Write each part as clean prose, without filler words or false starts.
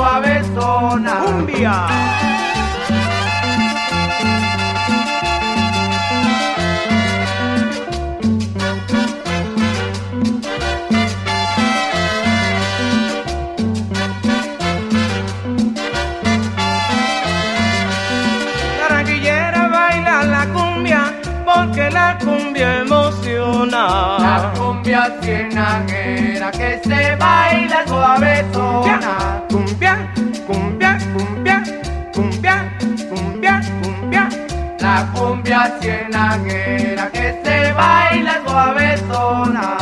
suavezona. ¡Cumbia! Porque la cumbia emociona. La cumbia cienaguera que se baila suavezona. Cumbia, cumbia, cumbia, cumbia, cumbia, cumbia. La cumbia cienaguera que se baila suavezona.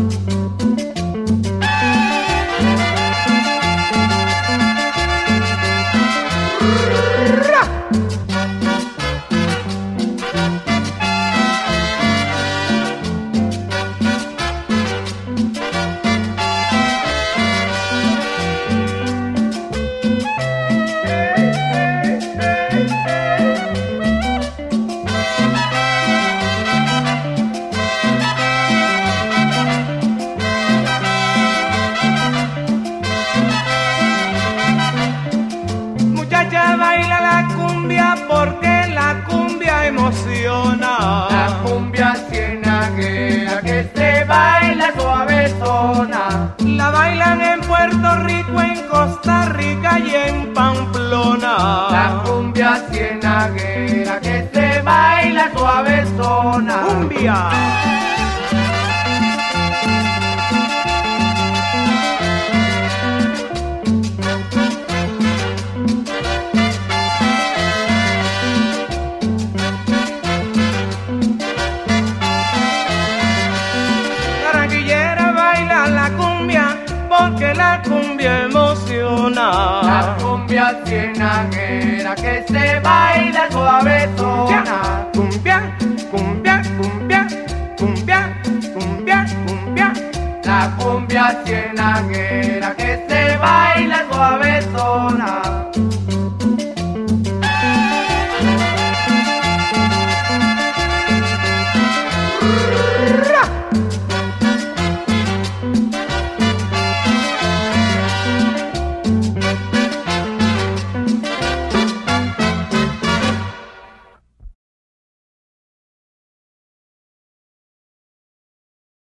Baila la cumbia porque la cumbia emociona. La cumbia cienaguera que se baila suavezona. La bailan en Puerto Rico, en Costa Rica y en Pamplona. La cumbia cienaguera que se baila suavezona. ¡Cumbia! Porque la cumbia emociona. La cumbia cienaguera que se baila suavezona. Cumbia, cumbia, cumbia, cumbia, cumbia, cumbia. La cumbia cienaguera que se baila suavezona.